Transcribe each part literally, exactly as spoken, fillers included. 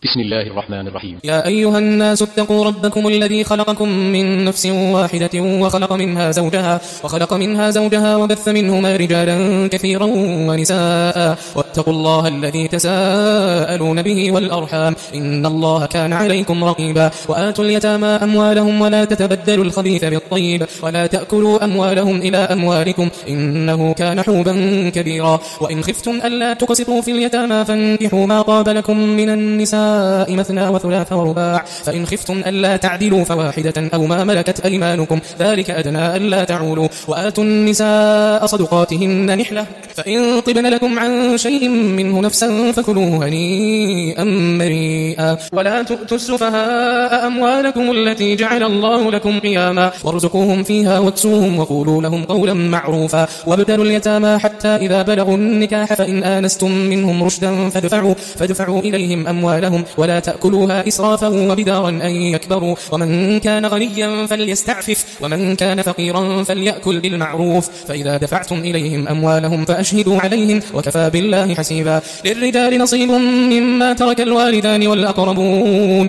بسم الله الرحمن الرحيم. يا أيها الناس اتقوا ربكم الذي خلقكم من نفس واحدة وخلق منها زوجها وخلق منها زوجها وبث منهما رجالا كثيرا ونساء واتقوا الله الذي تساءلون به والأرحام إن الله كان عليكم رقيبا. وآتوا اليتامى أموالهم ولا تتبدلوا الخبيث بالطيب ولا تأكلوا أموالهم إلى أموالكم إنه كان حوبا كبيرا. وإن خفتم ألا تقسطوا في اليتامى فانكحوا ما طاب لكم من النساء مثنى وثلاث ورباع فإن خفتم ألا تعدلوا فواحدة أو ما ملكت أيمانكم ذلك أدنى ألا تعولوا. وآتوا النساء صدقاتهن نحلة فإن طبن لكم عن شيء منه نفسا فكلوه هنيئا مريئا. ولا تؤتوا السفهاء أموالكم التي جعل الله لكم قياما وارزقوهم فيها واكسوهم وقولوا لهم قولا معروفا. وابتلوا اليتامى حتى إذا بلغوا النكاح فإن آنستم منهم رشدا فادفعوا, فادفعوا إليهم أموالهم ولا تأكلوها إسرافا وبدارا أن يكبروا. ومن كان غنيا فليستعفف ومن كان فقيرا فليأكل بالمعروف. فإذا دفعتم إليهم أموالهم فأشهدوا عليهم وكفى بالله حسيبا. للرجال نصيب مما ترك الوالدان والأقربون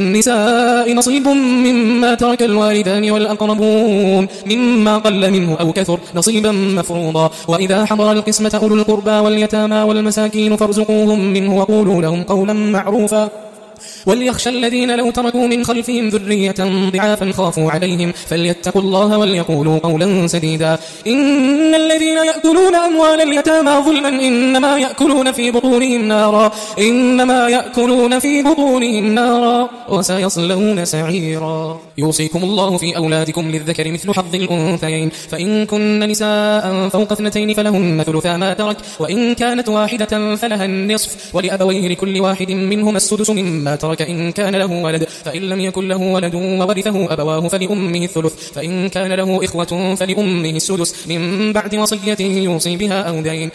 وللنساء نصيب مما ترك الوالدان والأقربون مما قل منه أو كثر نصيبا مفروضا. وإذا حضر القسمة أولو القربى واليتامى والمساكين فارزقوهم منه وقولوا لهم قولا معروفا. وليخشى الذين لو تركوا من خلفهم ذرية ضعافا خافوا عليهم فليتقوا الله وليقولوا قولا سديدا. إن الذين يأكلون أموال اليتامى ظلما إنما يأكلون في بطونهم نارا إنما يأكلون في بطونهم نارا وسيصلون سعيرا. يوصيكم الله في أولادكم للذكر مثل حظ الأنثيين فإن كن نساء فوق اثنتين فلهن ثلثا ما ترك وإن كانت واحدة فلها النصف ولأبويه لكل واحد منهما السدس مما ترك إن كان له ولد فإن لم يكن له ولد وورثه أبواه فلأمه الثلث فإن كان له إخوة فلأمه السدس من بعد وصية يوصي بها أو دين.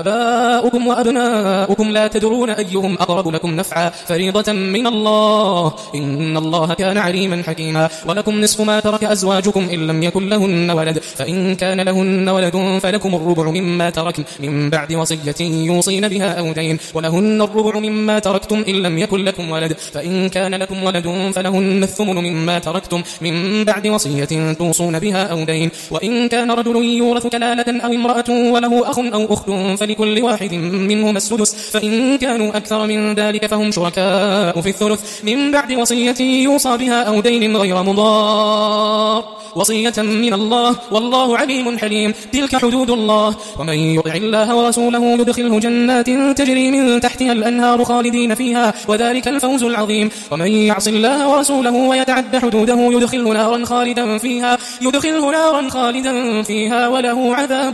آباؤكم وأبناؤكم لا تدرون أيهم أقرب لكم نفعا فريضة من الله إن الله كان عليما حكيما. ولكم نصف ما ترك أزواجكم إن لم يكن لهن ولد فإن كان لهن ولد فلكم الربع مما تركن من بعد وصية يوصين بها أو دين ولهن الربع مما تركتم إن لم يكن لكم ولد فإن كان لكم ولد فلهن الثمن مما تركتم من بعد وصية توصون بها أو دين. وإن كان رجل يورث كلالة أو امرأة وله أخ أو أخت فلكل واحد منهما السدس فإن كانوا أكثر من ذلك فهم شركاء في الثلث من بعد وصية يوصى بها أو دين غير مضار وصية من الله والله عليم حليم. تلك حدود الله ومن يطع الله ورسوله يدخله جنات تجري من تحتها الأنهار خالدين فيها وذلك الفوز العظيم. ومن يعص الله ورسوله ويتعد حدوده يدخله نارا خالدا فيها يدخله نارا خالدا فيها وله عذاب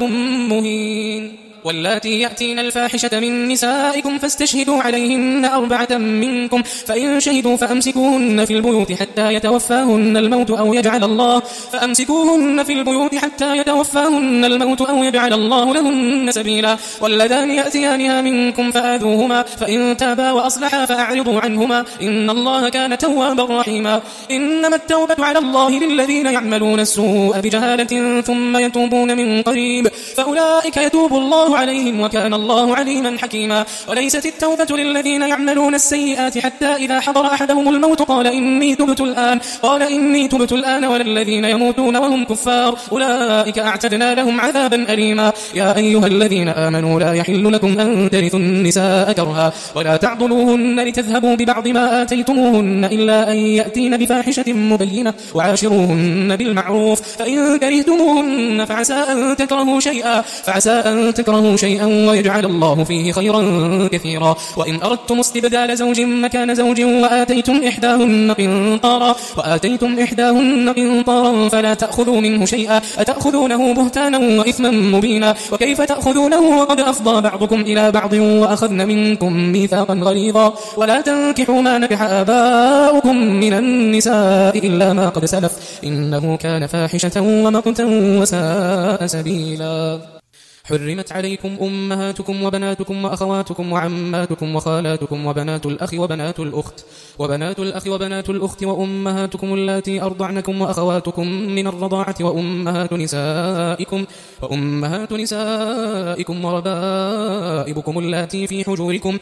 مهين. واللاتي يأتين الفاحشة من نسائكم فاستشهدوا عليهن أربعة منكم فإن شهدوا فأمسكوهن في البيوت حتى يتوفاهن الموت أو يجعل الله فأمسكوهن في البيوت حتى يتوفاهن الموت أو يجعل الله لهن سبيلا. واللذان يأتيانها منكم فآذوهما فإن تابا وأصلحا فأعرضوا عنهما إن الله كان توابا رحيما. إنما التوبة على الله للذين يعملون السوء بجهالة ثم يتوبون من قريب فأولئك يتوب الله عليهم وكان الله عليما حكيما. وليست التوبة للذين يعملون السيئات حتى إذا حضر أحدهم الموت قال إني تبت الآن قال إني تبت الآن ولا الذين يموتون وهم كفار أولئك أعتدنا لهم عذابا أليما. يا أيها الذين آمنوا لا يحل لكم أن ترثوا النساء كرها ولا تعضلوهن لتذهبوا ببعض ما آتيتموهن إلا أن يأتين بفاحشة مبينة وعاشروهن بالمعروف فإن كرهتموهن فعسى أن تكرهوا شيئا فعسى أن تكرهوا شيئا ويجعل الله فيه خيرا كثيرا. وإن أردتم استبدال زوج مكان زوج وآتيتم إحداهن قنطارا وآتيتم إحداهن قنطارا فلا تأخذوا منه شيئا أتأخذونه بهتانا وإثما مبينا. وكيف تأخذونه وقد أفضى بعضكم إلى بعض وأخذن منكم ميثاقا غليظا. ولا تنكحوا ما نكح آباؤكم من النساء إلا ما قد سلف إنه كان فاحشة ومقتا وساء سبيلا. حرمت عليكم أمهاتكم وبناتكم وأخواتكم وعماتكم وخالاتكم وبنات الأخ وبنات الأخت وبنات الأخ وبنات الأخت وأمهاتكم اللاتي أرضعنكم وأخواتكم من الرضاعة وأمهات نسائكم وأمهات نسائكم وربائبكم اللاتي في حجوركم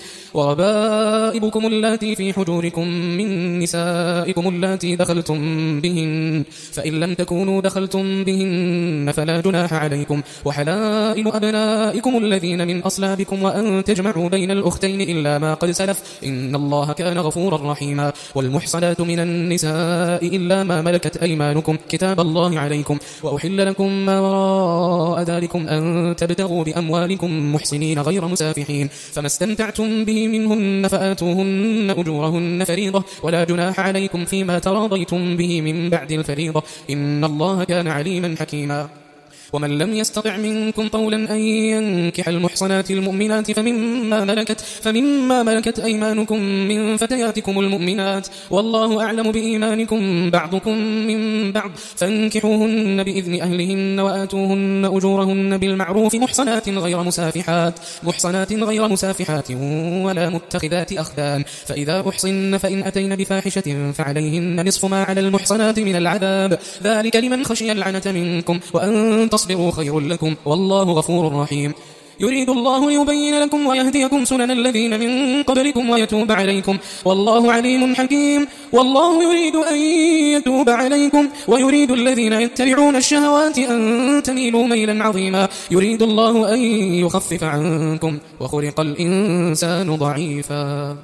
وربائبكم اللاتي في حجوركم من نسائكم اللاتي دخلتم بهن، فإن لم تكونوا دخلتم بهن فلا جناح عليكم، وحلائل أبنائكم الذين من أصلابكم، وأن تجمعوا بين الأختين إلا ما قد سلف، إن الله كان غفورا رحيما. والمحصنات من النساء إلا ما ملكت أيمانكم كتاب الله عليكم، وأحل لكم ما وراء ذلكم أن تبتغوا بأموالكم محسنين غير مسافحين، فما استمتعتم به منهن فآتوهن أجورهن فريضة، ولا جناح عليكم فيما تراضيتم به من بعد الفريضة، إن الله كان عليما حكيما. ومن لم يستطع منكم طولا أن ينكح المحصنات المؤمنات فمما ملكت, فمما ملكت أيمانكم من فتياتكم المؤمنات، والله أعلم بإيمانكم بعضكم من بعض، فانكحوهن بإذن أهلهن وآتوهن أجورهن بالمعروف محصنات غير مسافحات محصنات غير مسافحات ولا متخذات أخدان، فإذا أحصن فإن أتين بفاحشة فعليهن نصف ما على المحصنات من العذاب، ذلك لمن خشي العنة منكم، وأن تصبروا خير لكم، والله غفور رحيم. يريد الله ليبين لكم ويهديكم سنن الذين من قبلكم ويتوب عليكم، والله عليم حكيم. والله يريد أن يتوب عليكم ويريد الذين يتبعون الشهوات أن تميلوا ميلا عظيما، يريد الله أن يخفف عنكم، وخلق الإنسان ضعيفا.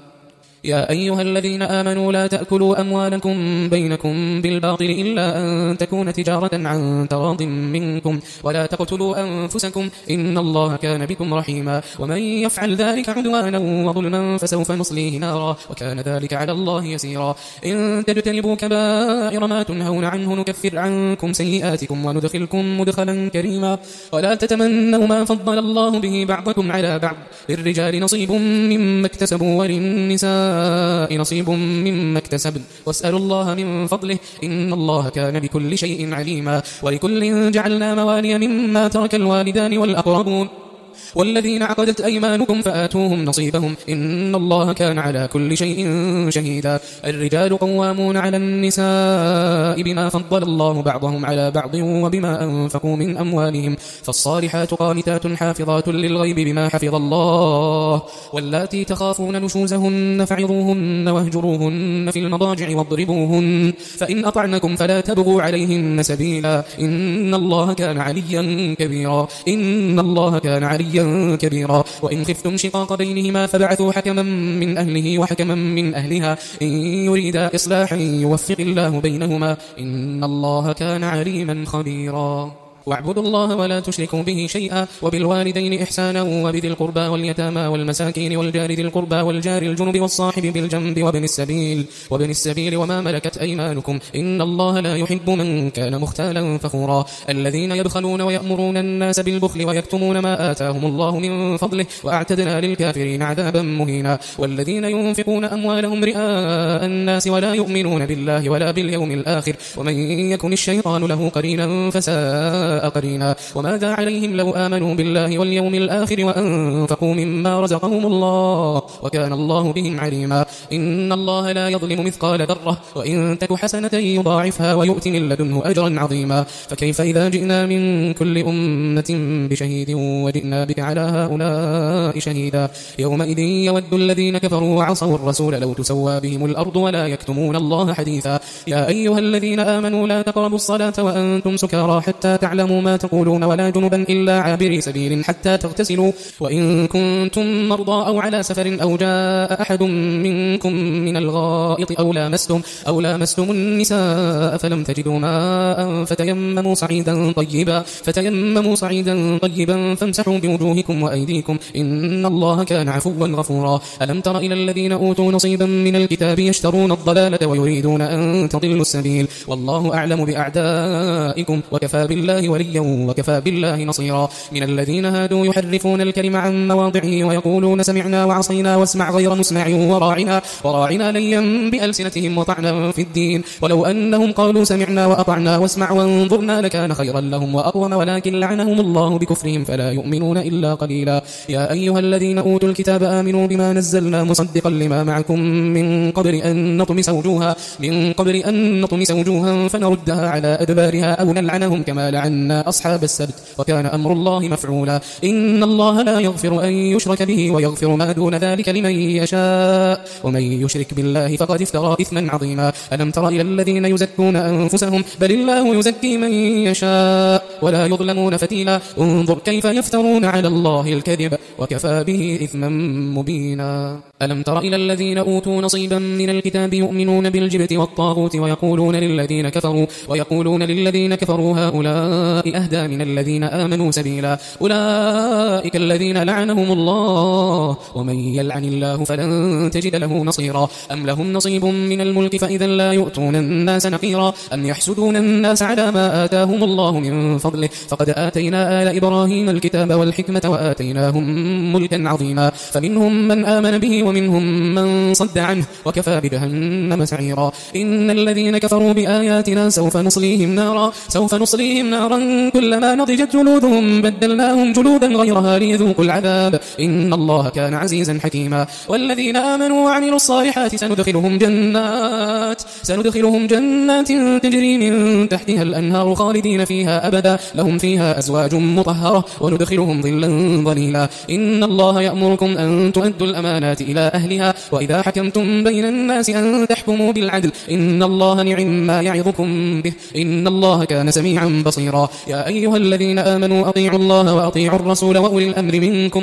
يا أيها الذين آمنوا لا تأكلوا أموالكم بينكم بالباطل إلا أن تكون تجارة عن تراض منكم، ولا تقتلوا أنفسكم إن الله كان بكم رحيما، ومن يفعل ذلك عدوانا وظلما فسوف نصليه نارا، وكان ذلك على الله يسيرا. إن تجتنبوا كبائر ما تنهون عنه نكفر عنكم سيئاتكم وندخلكم مدخلا كريما. ولا تتمنوا ما فضل الله به بعضكم على بعض، للرجال نصيب مما اكتسبوا وللنساء نصيب مما اكتسبن، واسألوا الله من فضله إن الله كان بكل شيء عليما. ولكل جعلنا موالي مما ترك الوالدان والأقربون والذين عقدت أيمانكم فآتوهم نصيبهم إن الله كان على كل شيء شهيدا. الرجال قوامون على النساء بما فضل الله بعضهم على بعض وبما أنفقوا من أموالهم، فالصالحات قانتات حافظات للغيب بما حفظ الله. واللاتي تخافون نشوزهن فعظوهن واهجروهن في المضاجع واضربوهن، فإن أطعنكم فلا تبغوا عليهن سبيلا إن الله كان عليا كبيرا إن الله كان عليا كبيرا. وإن خفتم شقاق بينهما فبعثوا حكما من أهله وحكما من أهلها إن يريدا إصلاحا يوفق الله بينهما إن الله كان عليما خبيرا. واعبدوا الله ولا تشركوا به شيئا، وبالوالدين إحسانا، وبذي القربى واليتامى والمساكين والجار ذي القربى والجار الجنب والصاحب بالجنب وابن السبيل وابن السبيل وما ملكت أيمانكم إن الله لا يحب من كان مختالا فخورا. الذين يبخلون ويأمرون الناس بالبخل ويكتمون ما آتاهم الله من فضله وأعتدنا للكافرين عذابا مهينا. والذين ينفقون أموالهم رئاء الناس ولا يؤمنون بالله ولا باليوم الآخر ومن يكن الشيطان له قرينا فساء قرينا. وماذا عليهم لو آمنوا بالله واليوم الآخر وأنفقوا مما رزقهم الله وكان الله بهم عليما. إن الله لا يظلم مثقال ذرة وإن تك حسنة يضاعفها ويؤت من لدنه أجرا عظيما. فكيف إذا جئنا من كل أمة بشهيد وجئنا بك على هؤلاء شهيدا. يومئذ يود الذين كفروا وعصوا الرسول لو تسوى بهم الأرض ولا يكتمون الله حديثا. يا أيها الذين آمنوا لا تقربوا الصلاة وأنتم سكارى حتى تعلموا ما تقولون ولا جنبا إلا عابري سبيل حتى تغتسلوا وإن كنتم مرضى أو على سفر أو جاء أحد منكم من الغائط أو لامستم أو لامستم النساء فلم تجدوا ماء فتيمموا صعيدا طيبا فتيمموا صعيدا طيبا فامسحوا بوجوهكم وأيديكم إن الله كان عفوا غفورا. ألم تر إلى الذين أوتوا نصيبا من الكتاب يشترون الضلالة ويريدون أن تضلوا السبيل والله أعلم بأعدائكم وكفى بالله بالله وليا وكفى بالله نصيرا. من الذين هادوا يحرفون الكلم عن مواضعه ويقولون سمعنا وعصينا واسمع غير مسمع وراعنا, وراعنا ليا بألسنتهم وطعنا في الدين، ولو أنهم قالوا سمعنا وأطعنا واسمع وانظرنا لكان خيرا لهم وأقوم، ولكن لعنهم الله بكفرهم فلا يؤمنون إلا قليلا. يا أيها الذين أوتوا الكتاب آمنوا بما نزلنا مصدقا لما معكم من قبل أن نطمس وجوها من قبل أن نطمس وجوها فنردها على أدبارها أو نلعنهم كما لعنا أصحاب السبت وكان أمر الله مفعولا. إن الله لا يغفر أن يشرك به ويغفر ما دون ذلك لمن يشاء، ومن يشرك بالله فقد افترى إثما عظيما. ألم تر إلى الذين يزكون أنفسهم بل الله يزكي من يشاء ولا يظلمون فتيلا. انظر كيف يفترون على الله الكذب وكفى به إثما مبينا. ألم تر إلى الذين أوتوا نصيبا من الكتاب يؤمنون بالجبت والطاغوت ويقولون للذين كفروا ويقولون للذين كفروا هؤلاء أهدى من الذين آمنوا سبيلا. أولئك الذين لعنهم الله ومن يلعن الله فلن تجد له نصيرا. أم لهم نصيب من الملك فإذا لا يؤتون الناس نقيرا. أم يحسدون الناس على ما آتاهم الله من فضله فقد آتينا آل إبراهيم الكتاب والحكمة وآتيناهم ملكا عظيما. فمنهم من آمن به ومنهم من صد عنه وكفى بجهنم سعيرا. إن الذين كفروا بآياتنا سوف نصليهم نارا سوف نصليهم نارا كلما نضجت جلودهم بدلناهم جلودا غيرها ليذوقوا العذاب إن الله كان عزيزا حكيما. والذين آمنوا وعملوا الصالحات سندخلهم جنات سندخلهم جنات تجري من تحتها الأنهار خالدين فيها أبدا لهم فيها أزواج مطهرة وندخلهم ظلا ظليلا. إن الله يأمركم أن تؤدوا الأمانات إلى أهلها وإذا حكمتم بين الناس أن تحكموا بالعدل إن الله نعم ما يعظكم به إن الله كان سميعا بصيرا. يا أيها الذين آمنوا أطيعوا الله وأطيعوا الرسول وأولي الأمر منكم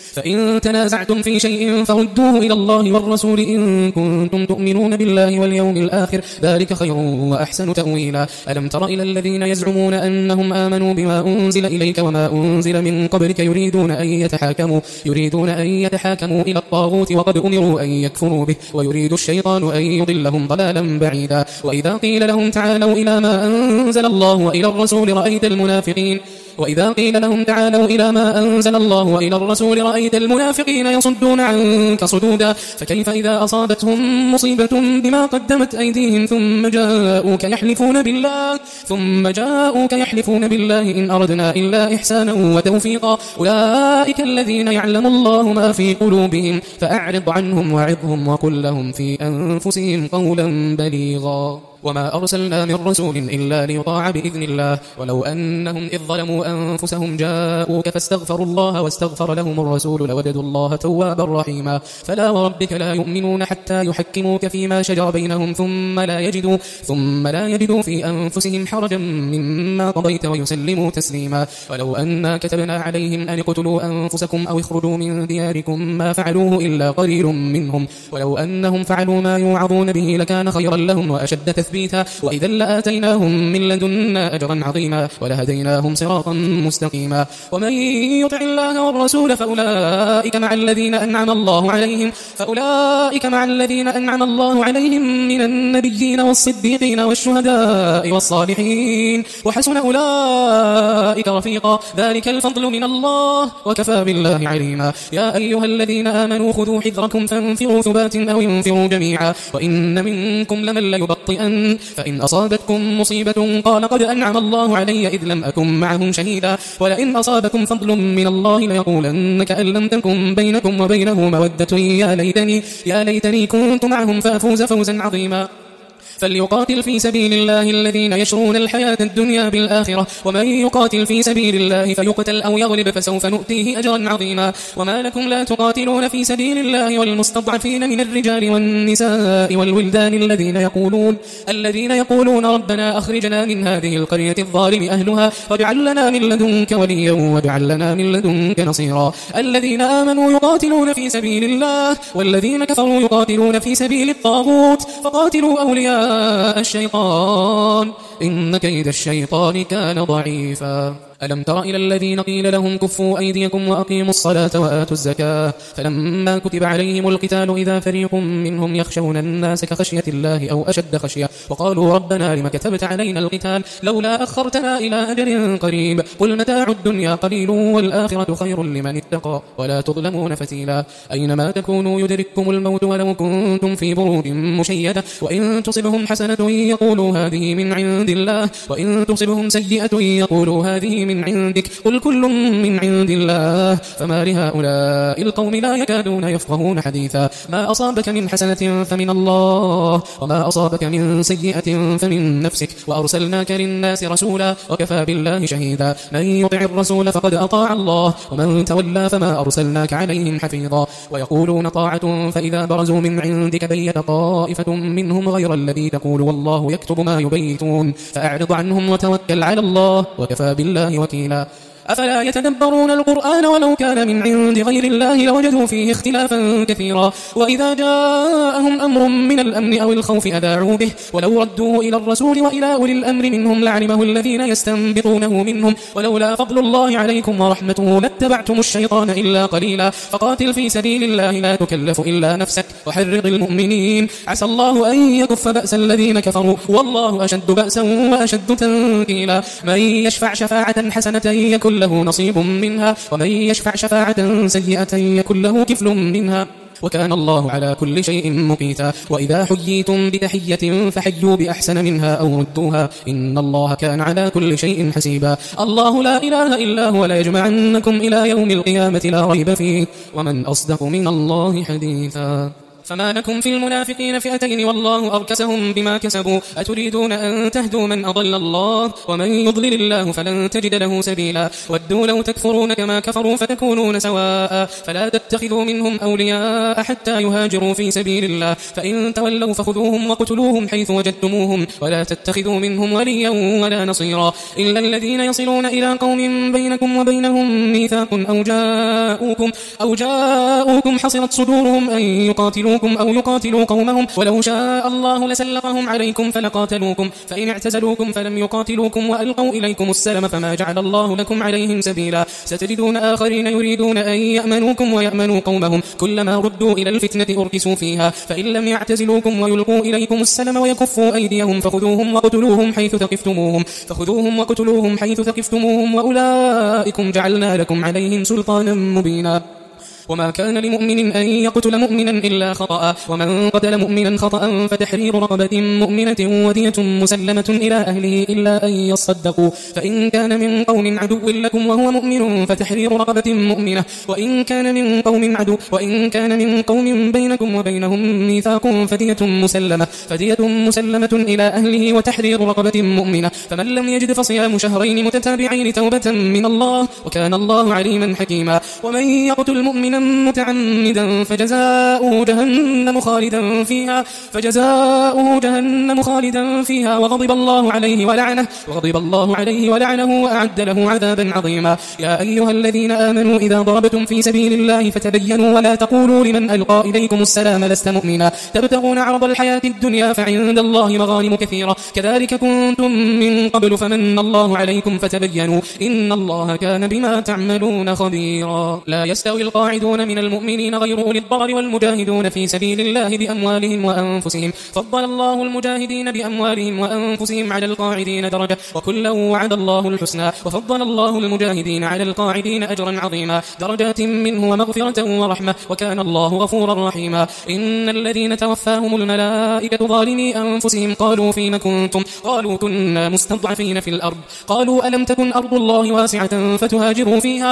فإن تنازعتم في شيء فردوه إلى الله والرسول إن كنتم تؤمنون بالله واليوم الآخر ذلك خير وأحسن تأويلا. ألم تر إلى الذين يزعمون أنهم آمنوا بما أنزل إليك وما أنزل من قبلك يريدون أن يتحاكموا يريدون أن يتحاكموا إلى الطاغوت وقد أمروا أن يكفروا به ويريد الشيطان أن يضلهم ضلالا بعيدا. وإذا قيل لهم تعالوا إلى ما أنزل الله وإلى الرسول رأيت المنافقين وإذا قيل لهم تعالوا إلى ما أنزل الله وإلى الرسول رأيت المنافقين يصدون عنك صدودا. فكيف إذا أصابتهم مصيبة بما قدمت أيديهم ثم جاءوك يحلفون بالله ثم جاءوك يحلفون بالله إن أردنا إلا إحسانا وتوفيقا. أولئك الذين يعلم الله ما في قلوبهم فأعرض عنهم وعظهم وقل لهم في أنفسهم قولا بليغا. وما أرسلنا من رسول إلا ليطاع بإذن الله ولو أنهم إذ ظلموا أنفسهم جاءوك فاستغفروا الله واستغفر لهم الرسول لوجدوا الله توابا رحيما. فلا وربك لا يؤمنون حتى يحكموك فيما شجر بينهم ثم لا يجدوا ثم لا يجدوا في أنفسهم حرجا مما قضيت ويسلموا تسليما. ولو أنا كتبنا عليهم أن اقتلوا أنفسكم أو اخرجوا من دياركم ما فعلوه إلا قليل منهم ولو أنهم فعلوا ما يوعظون به لكان خيرا لهم وأشد تثبيتا وإذا لآتيناهم من لدنا أجرا عظيما ولهديناهم صراطا مستقيما. ومن يطع الله والرسول فأولئك مع الذين أنعم الله عليهم فأولئك مع الذين أنعم الله عليهم من النبيين والصديقين والشهداء والصالحين وحسن أولئك رفيقا. ذلك الفضل من الله وكفى بالله عليما. يا أيها الذين آمنوا خذوا حذركم فانفروا ثبات أو انفروا جميعا وإن منكم لمن ليبطئن فإن أصابتكم مصيبة قال قد أنعم الله علي إذ لم أكن معهم شهيدا ولئن أصابكم فضل من الله ليقولن كأن لم تكن بينكم وبينه مودة يا ليتني يا ليتني كنت معهم فأفوز فوزا عظيما. فليقاتل في سبيل الله الذين يشرون الحياة الدنيا بالآخرة ومن يقاتل في سبيل الله فيقتل أو يغلب فسوف نؤتيه أجرا عظيما. وما لكم لا تقاتلون في سبيل الله والمستضعفين من الرجال والنساء والولدان الذين يقولون الذين يقولون ربنا أخرجنا من هذه القرية الظالم أهلها واجعل لنا من لدنك وليا واجعل لنا من لدنك نصيرا. الذين آمنوا يقاتلون في سبيل الله والذين كفروا يقاتلون في سبيل الطاغوت فقاتلوا أولياء الشيطان إن كيد الشيطان كان ضعيفا. ألم تر إلى الذين قيل لهم كفوا أيديكم وأقيموا الصلاة وآتوا الزكاة فلما كتب عليهم القتال إذا فريق منهم يخشون الناس كخشية الله أو أشد خشية وقالوا ربنا لم كتبت علينا القتال لولا أخرتنا إلى أجل قريب قل متاع الدنيا قليل والآخرة خير لمن اتقى ولا تظلمون فتيلا أينما تكونوا يدرككم الموت ولو كنتم في بروج مشيدة وإن تصبهم حسنة يقولوا هذه من عند الله وإن تصبهم سيئة يقولوا هذه من عندك قل كل من عند الله فما لهؤلاء القوم لا يكادون يفقهون حديثا ما أصابك من حسنة فمن الله وما أصابك من سيئة فمن نفسك وأرسلناك للناس رسولا وكفى بالله شهيدا من يطع الرسول فقد أطاع الله ومن تولى فما أرسلناك عليهم حفيظا ويقولون طاعة فإذا برزوا من عندك بيت طائفة منهم غير الذي تقول والله يكتب ما يبيتون فأعرض عنهم وتوكل على الله وكفى بالله وكيلا أفلا يتدبرون القرآن ولو كان من عند غير الله لوجدوا فيه اختلافا كثيرا وإذا جاءهم أمر من الأمن أو الخوف أذاعوا به ولو ردوه إلى الرسول وإلى أولي الأمر منهم لعلمه الذين يستنبطونه منهم ولولا فضل الله عليكم ورحمته لاتبعتم الشيطان إلا قليلا فقاتل في سبيل الله لا تكلف إلا نفسك وحرض المؤمنين عسى الله أن يكف بأس الذين كفروا والله أشد بأسا وأشد تنكيلا من يشفع شفاعة حسنة يكن له نصيب منها ومن يشفع شفاعة سيئة يكن له كفل منها وكان الله على كل شيء مقيتا وإذا حييتم بتحية فحيوا بأحسن منها أو ردوها إن الله كان على كل شيء حسيبا الله لا إله إلا هو لا يجمعنكم إلى يوم القيامة لا ريب فيه ومن أصدق من الله حديثا فما لكم في المنافقين فئتين والله أركسهم بما كسبوا أتريدون أن تهدوا من أضل الله ومن يضلل الله فلن تجد له سبيلا ودوا لو تكفرون كما كفروا فتكونون سواء فلا تتخذوا منهم أولياء حتى يهاجروا في سبيل الله فإن تولوا فخذوهم وقتلوهم حيث وجدتموهم ولا تتخذوا منهم وليا ولا نصيرا إلا الذين يصلون إلى قوم بينكم وبينهم ميثاق أو جاءوكم, أو جاءوكم حصرت صدورهم أن يقاتلوا أو يقاتلوا قومهم ولو شاء الله لسلطهم عليكم فلقاتلوكم فإن اعتزلوكم فلم يقاتلوكم وألقوا إليكم السلم فما جعل الله لكم عليهم سبيلا ستجدون آخرين يريدون أن يأمنوكم ويأمنوا قومهم كلما ردوا إلى الفتنة أركسوا فيها فإن لم يعتزلوكم ويلقوا إليكم السلم ويكفوا أيديهم فخذوهم وقتلوهم حيث ثقفتموهم فخذوهم وقتلوهم حيث ثقفتموهم وأولئكم جعلنا لكم عليهم سلطانا مبينا وما كان لمؤمن أن يقتل مؤمنا إلا خطأ ومن قتل مؤمنا خطأ فتحرير رقبة مؤمنة ودية مسلمة إلى أهله إلا أن يصدقوا فإن كان من قوم عدو لكم وهو مؤمن فتحرير رقبة مؤمنة وإن كان من قوم عدو وإن كان من قوم بينكم وبينهم ميثاق فدية مسلمة فدية مسلمة إلى أهله وتحرير رقبة مؤمنة فمن لم يجد فصيام شهرين متتابعين توبة من الله وكان الله عليما حكيما ومن يقتل مؤمنا متعمدا فجزاؤه جهنم خالدا فيها فجزاؤه جهنم خالدا فيها وغضب الله عليه ولعنه وغضب الله عليه ولعنه وأعد له عذابا عظيما يا أيها الذين آمنوا إذا ضربتم في سبيل الله فتبينوا ولا تقولوا لمن ألقى إليكم السلام لست مؤمنا تبتغون عرض الحياة الدنيا فعند الله مغانم كثيرة كذلك كنتم من قبل فمن الله عليكم فتبينوا إن الله كان بما تعملون خبيرا لا يستوي القاعدون من المؤمنين غير أولي الضرر والمجاهدون في سبيل الله بأموالهم وأنفسهم فضل الله المجاهدين بأموالهم وأنفسهم على القاعدين درجة وكلا وعد الله الحسنى وفضل الله المجاهدين على القاعدين أجرا عظيما درجات منه ومغفرة ورحمة وكان الله غفورا رحيما إن الذين توفاهم الملائكة ظالمي أنفسهم قالوا فيما كنتم قالوا كنا مستضعفين في الأرض قالوا ألم تكن أرض الله واسعة فتهاجروا فيها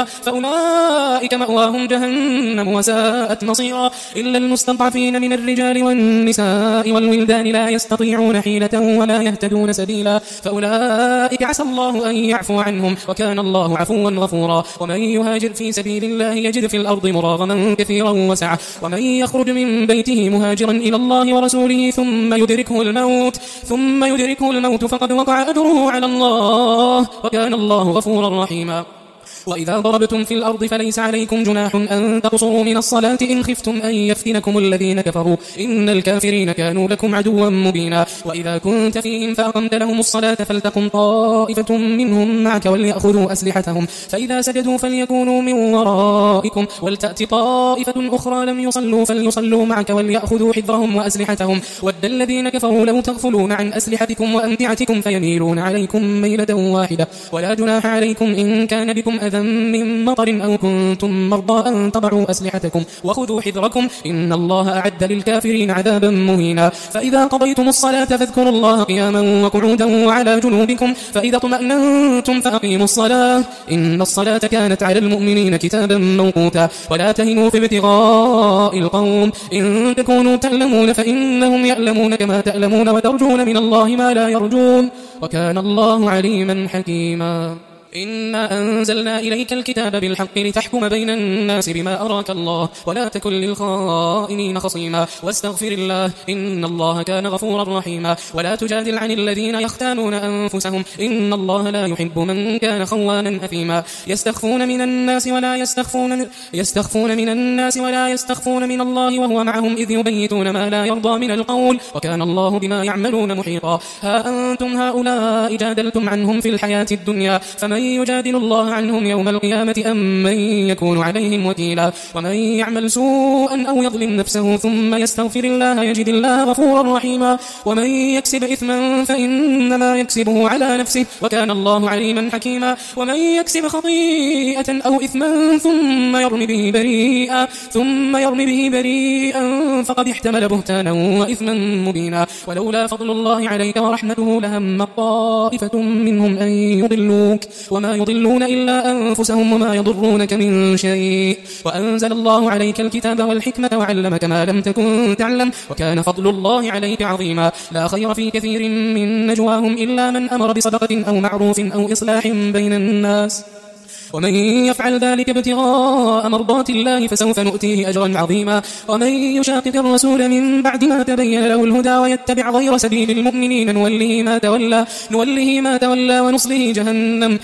فأولئك مأواهم جهنم وساءت مصيرا إلا المستضعفين من الرجال والنساء والولدان لا يستطيعون حيلة ولا يهتدون سبيلا فأولئك عسى الله أن يعفو عنهم وكان الله عفوا غفورا ومن يهاجر في سبيل الله يجد في الأرض مراغما كثيرا وسعة ومن يخرج من بيته مهاجرا إلى الله ورسوله ثم يدركه الموت ثم يدركه الموت فقد وقع أجره على الله وكان الله غفورا رحيما وإذا ضربتم في الأرض فليس عليكم جناح أن تقصروا من الصلاة إن خفتم أن يفتنكم الذين كفروا إن الكافرين كانوا لكم عدوا مبينا وإذا كنت فيهم فأقمت لهم الصلاة فلتقم طائفة منهم معك وليأخذوا أسلحتهم فإذا سجدوا فليكونوا من ورائكم ولتأت طائفة أخرى لم يصلوا فليصلوا معك وليأخذوا حذرهم وأسلحتهم ود الذين كفروا لو تغفلون عن أسلحتكم وأمتعتكم فيميلون عليكم ميلة واحدة ولا جناح عليكم إن كان بكم أذى من مطر أو كنتم مرضى أن تضعوا أسلحتكم وخذوا حذركم إن الله أعد للكافرين عذابا مهينا فإذا قضيتم الصلاة فاذكروا الله قياما وقعودا وعلى جنوبكم فإذا اطمأننتم فأقيموا الصلاة إن الصلاة كانت على المؤمنين كتابا موقوتا ولا تهنوا في ابتغاء القوم إن تكونوا تعلمون فإنهم يعلمون كما تعلمون وترجون من الله ما لا يرجون وكان الله عليما حكيما إنا أنزلنا إليك الكتاب بالحق لتحكم بين الناس بما أراك الله ولا تكن للخائنين خصيما واستغفر الله إن الله كان غفورا رحيما ولا تجادل عن الذين يختانون أنفسهم إن الله لا يحب من كان خوانا أثيما يستخفون من الناس ولا يستخفون يستخفون من الناس ولا يستخفون من الله وهو معهم إذ يبيتون ما لا يرضى من القول وكان الله بما يعملون محيطا ها أنتم هؤلاء جادلتم عنهم في الحياة الدنيا فمن يجادل الله عنهم يوم القيامة أم من يكون عليهم وكيلا ومن يعمل سوءا أو يظلم نفسه ثم يستغفر الله يجد الله غفورا رحيما ومن يكسب إثما فإنما يكسبه على نفسه وكان الله عليما حكيما ومن يكسب خطيئة أو إثما ثم يرمي به بريئا ثم يرمي به بريئا فقد احتمل بهتانا وإثما مبينا ولولا فضل الله عليك ورحمته لهم طائفة منهم أن يضلوك وما يضلون إلا أنفسهم وما يضرونك من شيء وأنزل الله عليك الكتاب والحكمة وعلمك ما لم تكن تعلم وكان فضل الله عليك عظيما لا خير في كثير من نجواهم إلا من أمر بصدقة أو معروف أو إصلاح بين الناس ومن يفعل ذلك ابتغاء مرضات الله فسوف نؤتيه أجرا عظيما ومن يشاقق الرسول من بعد ما تبين له الهدى ويتبع غير سبيل المؤمنين نوله ما تولى نوله ما تولى ونصله جهنم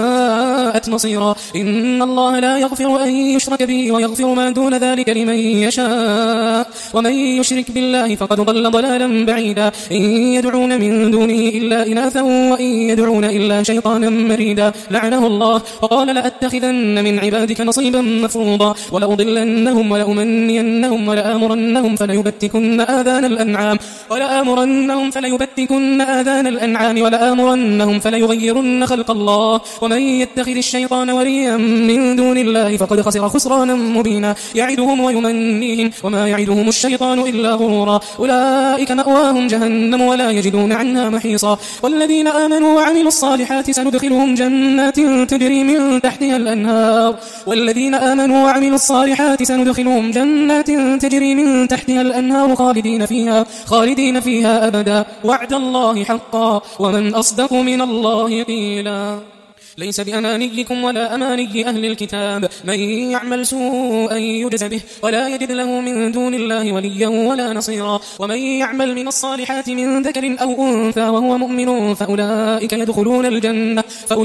وساءت مصيرا إن الله لا يغفر أن يشرك به ويغفر ما دون ذلك لمن يشاء ومن يشرك بالله فقد ضل ضلالا بعيدا إن يدعون من دونه إلا إناثا وإن يدعون إلا شيطانا مريدا لعنه الله وقال لأتخذن من عبادك نصيبا مفروضا ولأضلنهم ولأمنينهم ولآمرنهم فليبتكن آذان الأنعام ولآمرنهم فليبتكن آذان الأنعام ولآمرنهم فليغيرن خلق الله ومن يتخذ الشيطان وليا من دون الله فقد خسر خسرانا مبينا يعدهم ويمنيهم وما يعدهم الشيطان إلا غرورا أولئك مأواهم جهنم ولا يجدون عنها محيصا والذين آمنوا وعملوا الصالحات سندخلهم جنات تجري من تحتها الأنهار والذين آمنوا وعملوا الصالحات سندخلهم جنات تجري من تحتها الأنهار خالدين فيها خالدين فيها أبدا وعد الله حقا ومن أصدق من الله قيلا ليس بأمانيكم ولا أماني أهل الكتاب من يعمل سوءا يجز به ولا يجد له من دون الله وليا ولا نصيرا ومن يعمل من الصالحات من ذكر أو أنثى وهو مؤمن فأولئك يدخلون الجنة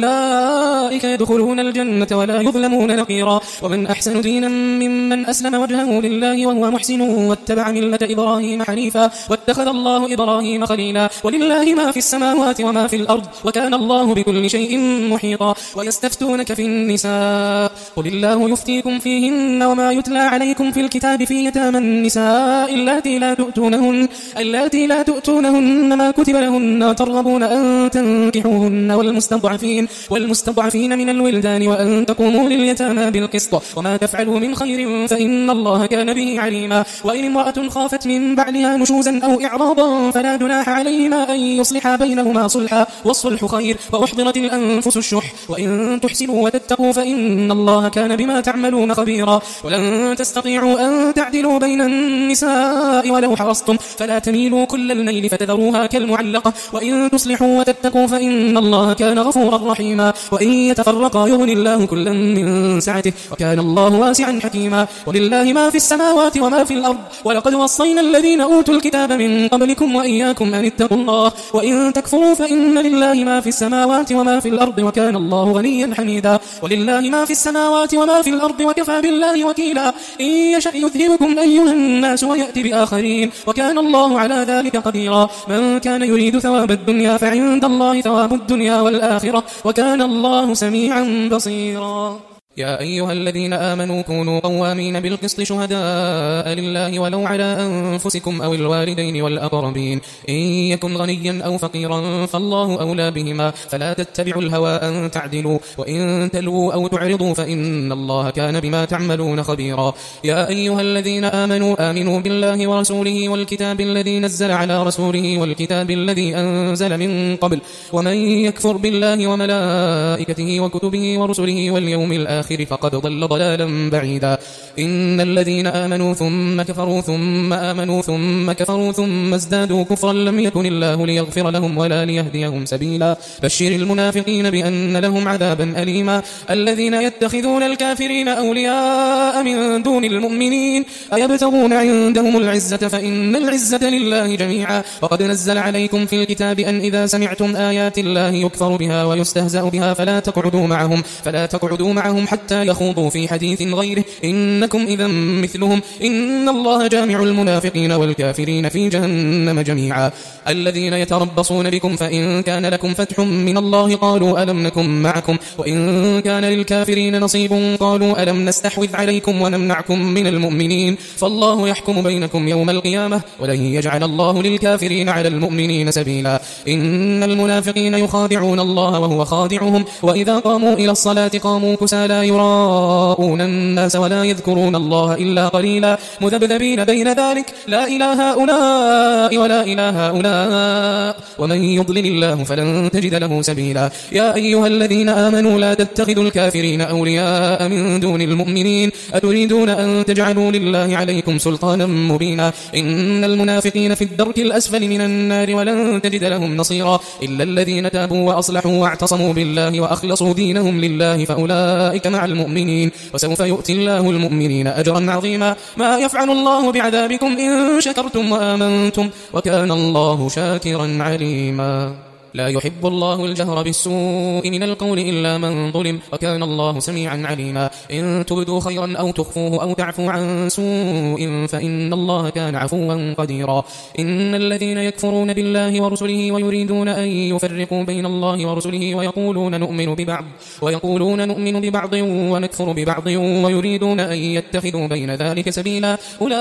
فأولئك يدخلون الجنة ولا يظلمون نقيرا ومن أحسن دينا ممن أسلم وجهه لله وهو محسن واتبع ملة إبراهيم حنيفا واتخذ الله إبراهيم خليلا ولله ما في السماوات وما في الأرض وكان الله بكل شيء محيطا ويستفتونك في النساء قل الله يفتيكم فيهن وما يتلى عليكم في الكتاب في يتامى النساء اللاتي لا تؤتونهن اللاتي لا تؤتونهن ما كتب لهن وترغبون أن تنكحوهن والمستضعفين والمستضعفين من الولدان وأن تقوموا لليتامى بالقسط وما تفعلوا من خير فإن الله كان به عليما وإن امرأة خافت من بعلها نشوزا أو إعراضا فلا جناح عليهما أن يصلحا بينهما صلحا والصلح خير وأحضرت الأنفس الشح وإن تحسنوا وتتقوا فإن الله كان بما تعملون خبيرا ولن تستطيعوا أن تعدلوا بين النساء ولو حرصتم فلا تميلوا كل الميل فتذروها كالمعلقة وإن تصلحوا وتتقوا فإن الله كان غفورا رحيما وإن يتفرقا يغني الله كلا من سعته وكان الله واسعا حكيما ولله ما في السماوات وما في الأرض ولقد وصينا الذين أوتوا الكتاب من قبلكم وإياكم أن اتقوا الله وإن تكفروا فإن لله ما في السماوات وما في الأرض وكان وكان الله غنيا حميدا ولله ما في السماوات وما في الأرض وكفى بالله وكيلا إن يشأ يذهبكم أيها الناس ويأتي بآخرين وكان الله على ذلك قديرا من كان يريد ثواب الدنيا فعند الله ثواب الدنيا والآخرة وكان الله سميعا بصيرا يا أيها الذين آمنوا كونوا قوامين بالقسط شهداء لله ولو على أنفسكم أو الوالدين والأقربين إن يكن غنيا أو فقيرا فالله أولى بهما فلا تتبعوا الهوى أن تعدلوا وإن تلووا أو تعرضوا فإن الله كان بما تعملون خبيرا يا أيها الذين آمنوا آمنوا بالله ورسوله والكتاب الذي نزل على رسوله والكتاب الذي أنزل من قبل ومن يكفر بالله وملائكته وكتبه ورسله واليوم الآخر فقد ضل ضلالا بعيدا إن الذين آمنوا ثم كفروا ثم آمنوا ثم كفروا ثم ازدادوا كفرا لم يكن الله ليغفر لهم ولا ليهديهم سبيلا بشر المنافقين بأن لهم عذابا أليما الذين يتخذون الكافرين أولياء من دون المؤمنين أيبتغون عندهم العزة فإن العزة لله جميعا وقد نزل عليكم في الكتاب أن إذا سمعتم آيات الله يكفر بها ويستهزأ بها فلا تقعدوا معهم فلا تقعدوا معهم حتى يخوضوا في حديث غيره إنكم إذا مثلهم إن الله جامع المنافقين والكافرين في جهنم جميعا الذين يتربصون بكم فإن كان لكم فتح من الله قالوا ألم نكن معكم وإن كان للكافرين نصيب قالوا ألم نستحوذ عليكم ونمنعكم من المؤمنين فالله يحكم بينكم يوم القيامة ولن يجعل الله للكافرين على المؤمنين سبيلا إن المنافقين يخادعون الله وهو خادعهم وإذا قاموا إلى الصلاة قاموا كسالى يراءون الناس ولا يذكرون الله إلا قليلا مذبذبين بين ذلك لا إله هؤلاء ولا إله هؤلاء ومن يضلل الله فلن تجد له سبيلا يا أيها الذين آمنوا لا تتخذوا الكافرين أولياء من دون المؤمنين أتريدون أن تجعلوا لله عليكم سلطانا مبينا إن المنافقين في الدرك الأسفل من النار ولن تجد لهم نصيرا إلا الذين تابوا وأصلحوا واعتصموا بالله وأخلصوا دينهم لله فأولئك مع المؤمنين وسوف يؤتي الله المؤمنين أجرا عظيما ما يفعل الله بعذابكم إن شكرتم وآمنتم وكان الله شاكرا عليما لا يحب الله الجهر بالسوء من القول إلا من ظلم وكان الله سميعا عليما إن تبدوا خيرا أو تخفوه أو تعفوا عن سوء فإن الله كان عفوا قديرا إن الذين يكفرون بالله ورسله ويريدون أن يفرقوا بين الله ورسله ويقولون نؤمن ببعض ويقولون نؤمن ببعض ونكفر ببعض ويريدون أن يتخذوا بين ذلك سبيلا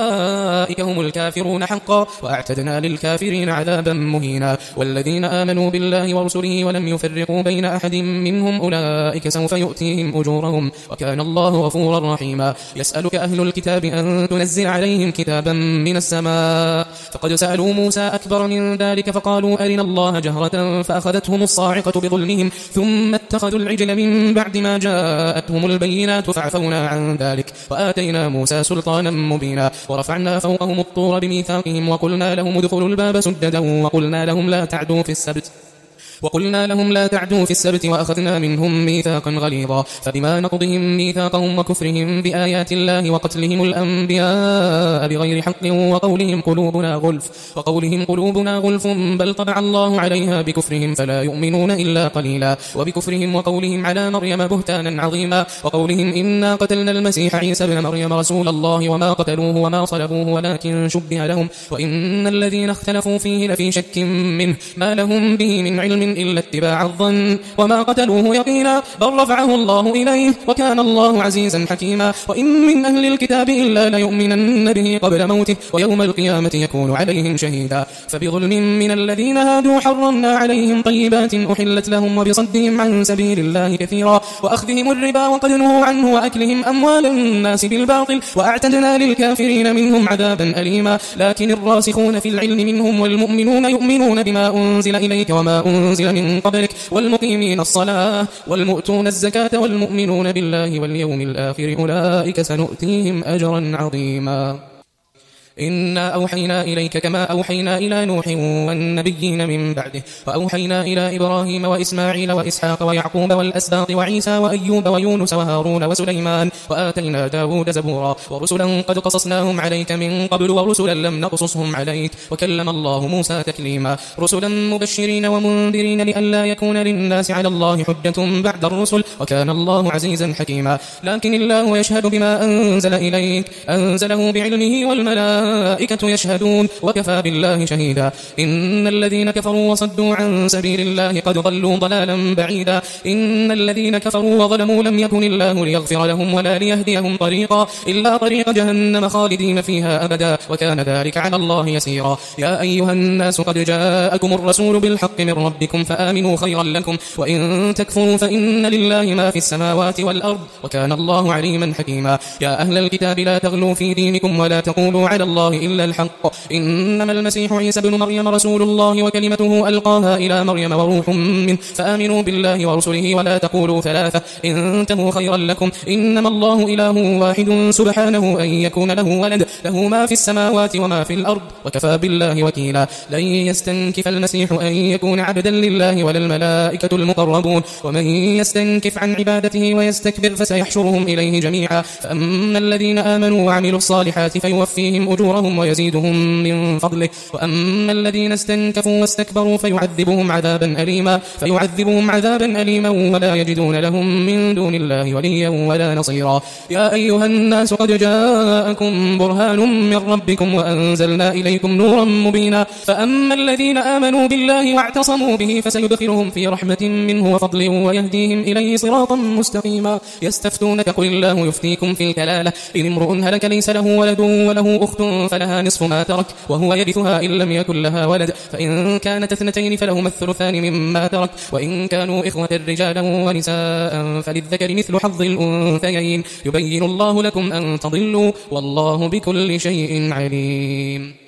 أولئك هم الكافرون حقا وأعتدنا للكافرين عذابا مهينا والذين آمنوا بالله الله ورسله ولم يفرقوا بين أحد منهم أولئك سوف يؤتيهم أجورهم وكان الله غفورا رحيما يسألك أهل الكتاب أن تنزل عليهم كتابا من السماء فقد سألوا موسى أكبر من ذلك فقالوا أرنا الله جهرة فأخذتهم الصاعقة بظلمهم ثم اتخذوا العجل من بعد ما جاءتهم البينات فعفونا عن ذلك وآتينا موسى سلطانا مبينا ورفعنا فوقهم الطور بميثاقهم وقلنا لهم ادخلوا الباب سددا وقلنا لهم لا تعدوا في السبت وقلنا لهم لا تعدوا في السبت وأخذنا منهم ميثاقا غليظا فبما نقضهم ميثاقهم وكفرهم بآيات الله وقتلهم الأنبياء بغير حق وقولهم قلوبنا غلف وقولهم قلوبنا غلف بل طبع الله عليها بكفرهم فلا يؤمنون إلا قليلا وبكفرهم وقولهم على مريم بهتانا عظيما وقولهم إنا قتلنا المسيح عيسى ابن مريم رسول الله وما قتلوه وما صلبوه ولكن شبه لهم وإن الذين اختلفوا فيه لفي شك منه ما لهم به من علم إلا اتباع الظن وما قتلوه يقينا بل رفعه الله إليه وكان الله عزيزا حكيما وإن من أهل الكتاب إلا ليؤمنن به قبل موته ويوم القيامة يكون عليهم شهيدا فبظلم من الذين هادوا حرمنا عليهم طيبات أحلت لهم وبصدهم عن سبيل الله كثيرا وأخذهم الربا وقد نهوا عنه وأكلهم أموال الناس بالباطل وأعتدنا للكافرين منهم عذابا أليما لكن الراسخون في العلم منهم والمؤمنون يؤمنون بما أنزل إليك وما أنزل من قبلك والمقيمين الصلاة والمؤتون الزكاة والمؤمنون بالله واليوم الآخر أولئك سنؤتيهم أجرا عظيما إنا أوحينا إليك كما أوحينا إلى نوح والنبيين من بعده وأوحينا إلى إبراهيم وإسماعيل وإسحاق ويعقوب والأسباط وعيسى وأيوب ويونس وهارون وسليمان وآتينا داود زبورا ورسلا قد قصصناهم عليك من قبل ورسلا لم نقصصهم عليك وكلم الله موسى تكليما رسلا مبشرين ومنذرين لئلا يكون للناس على الله حجة بعد الرسل وكان الله عزيزا حكيما لكن الله يشهد بما أنزل إليك أنزله بعلمه والملائكة الملائكة يشهدون وكفى بالله شهيدا إن الذين كفروا وصدوا عن سبيل الله قد ضلوا ضلالا بعيدا إن الذين كفروا وظلموا لم يكن الله ليغفر لهم ولا ليهديهم طريقا إلا طريق جهنم خالدين فيها أبدا وكان ذلك على الله يسيرا يا أيها الناس قد جاءكم الرسول بالحق من ربكم فآمنوا خيرا لكم وإن تكفروا فإن لله ما في السماوات والأرض وكان الله عليما حكيما يا أهل الكتاب لا تغلوا في دينكم ولا تقولوا على الله إلا الحق إنما المسيح عيسى بن مريم رسول الله وكلمته ألقاها إلى مريم وروح منه فآمنوا بالله ورسله ولا تقولوا ثلاثة انتهوا خيرا لكم إنما الله إله واحد سبحانه أن يكون له ولد له ما في السماوات وما في الأرض وكفى بالله وكيلا لن يستنكف المسيح أن يكون عبدا لله ولا الملائكة المقربون ومن يستنكف عن عبادته ويستكبر فسيحشرهم إليه جميعا فأما الذين آمنوا وعملوا الصالحات فيوفيهم أجورهم ويزيدهم من فضله وأما الذين استنكفوا واستكبروا فيعذبهم عذابا أليما فيعذبهم عذابا أليما ولا يجدون لهم من دون الله وليا ولا نصيرا يا أيها الناس قد جاءكم برهان من ربكم وأنزلنا إليكم نورا مبينا فأما الذين آمنوا بالله واعتصموا به فسيدخلهم في رحمة منه وفضل ويهديهم إليه صراطا مستقيما يستفتونك قل الله يفتيكم في الكلالة إن امرؤ هلك ليس له ولد وله أخت فلها نصف ما ترك وهو يرثها إن لم يكن لها ولد فإن كانت اثنتين فلهما الثلثان مما ترك وإن كانوا إخوة رجالا ونساء فللذكر مثل حظ الأنثيين يبين الله لكم أن تضلوا والله بكل شيء عليم.